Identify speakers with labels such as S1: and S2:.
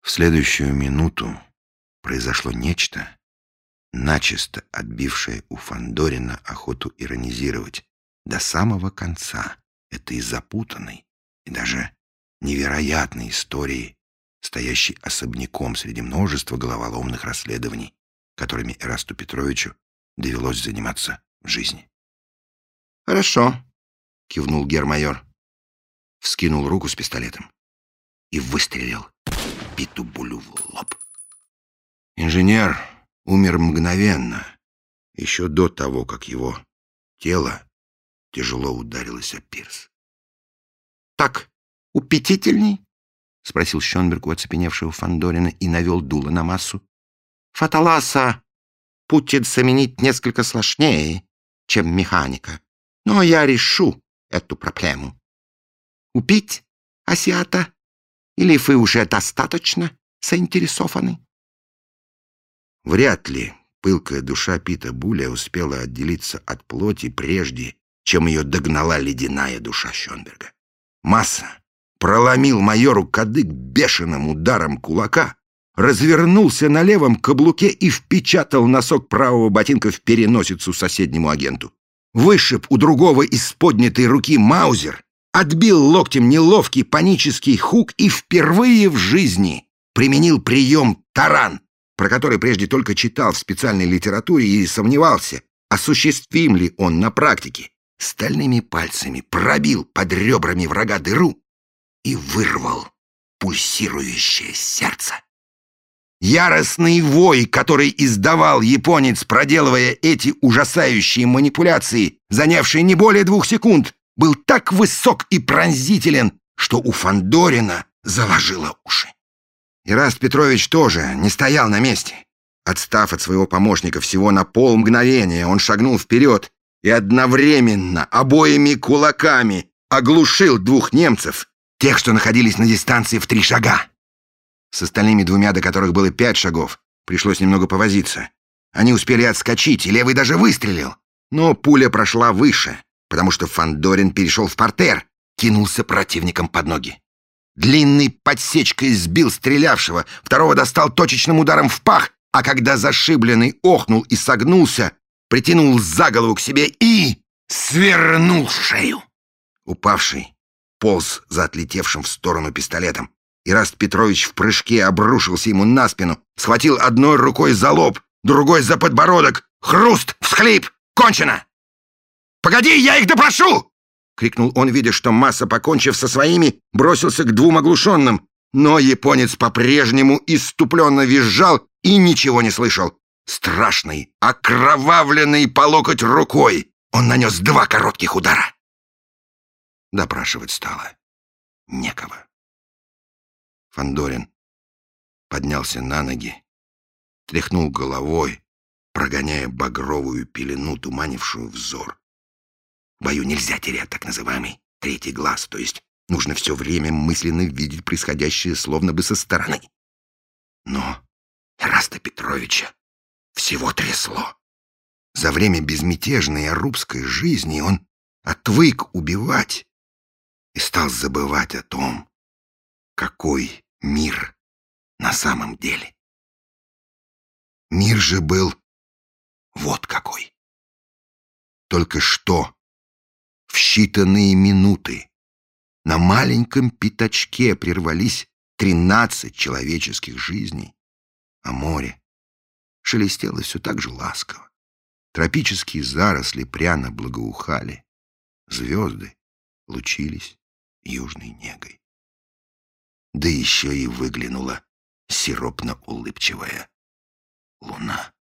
S1: В следующую минуту произошло нечто, начисто отбившее у Фандорина охоту иронизировать до самого конца этой запутанной и даже невероятной истории, стоящей особняком среди множества головоломных расследований, которыми Эрасту Петровичу довелось заниматься в жизни. «Хорошо», — кивнул гермайор, вскинул руку с пистолетом и выстрелил Питбулю в лоб. Инженер умер мгновенно, еще до того, как его тело тяжело ударилось о пирс. «Так упечительней?» — спросил Шонберг у оцепеневшего Фандорина и навел дуло на массу. «Фаталаса будет заменить несколько сложнее, чем механика, но я решу эту проблему. Убить азиата? Или вы уже достаточно заинтересованы?» Вряд ли пылкая душа Пита Буля успела отделиться от плоти прежде, чем ее догнала ледяная душа Шонберга. Масса проломил майору кадык бешеным ударом кулака, развернулся на левом каблуке и впечатал носок правого ботинка в переносицу соседнему агенту. Вышиб у другого из поднятой руки маузер, отбил локтем неловкий панический хук и впервые в жизни применил прием таран, про который прежде только читал в специальной литературе и сомневался, осуществим ли он на практике. Стальными пальцами пробил под ребрами врага дыру и вырвал пульсирующее сердце. Яростный вой, который издавал японец, проделывая эти ужасающие манипуляции, занявшие не более 2 секунд, был так высок и пронзителен, что у Фандорина заложило уши. Эраст Петрович тоже не стоял на месте. Отстав от своего помощника всего на полмгновения, он шагнул вперед и одновременно обоими кулаками оглушил 2 немцев, тех, что находились на дистанции в 3 шага. С остальными 2, до которых было 5 шагов, пришлось немного повозиться. Они успели отскочить, и левый даже выстрелил. Но пуля прошла выше, потому что Фандорин перешел в партер, кинулся противникам под ноги. Длинной подсечкой сбил стрелявшего, второго достал точечным ударом в пах, а когда зашибленный охнул и согнулся, притянул за голову к себе и свернул шею. Упавший полз за отлетевшим в сторону пистолетом. Эраст Петрович в прыжке обрушился ему на спину, схватил одной рукой за лоб, другой за подбородок. Хруст, всхлип, кончено! «Погоди, я их допрошу!» — крикнул он, видя, что Масса, покончив со своими, бросился к 2 оглушенным. Но японец по-прежнему исступленно визжал и ничего не слышал. Страшный, окровавленный по локоть рукой, он нанес 2 коротких удара. Допрашивать стало некого. Фандорин поднялся на ноги, тряхнул головой, прогоняя багровую пелену, туманившую взор. В бою нельзя терять так называемый 3-й глаз, то есть нужно все время мысленно видеть происходящее словно бы со стороны. Но Эраста Петровича всего трясло. За время безмятежной арубской жизни он отвык убивать и стал забывать о том, какой мир на самом деле. Мир же был вот какой. Только что в считанные минуты на маленьком пятачке прервались 13 человеческих жизней, а море шелестело все так же ласково. Тропические заросли пряно благоухали, звезды лучились южной негой. Да еще и выглянула сиропно-улыбчивая луна.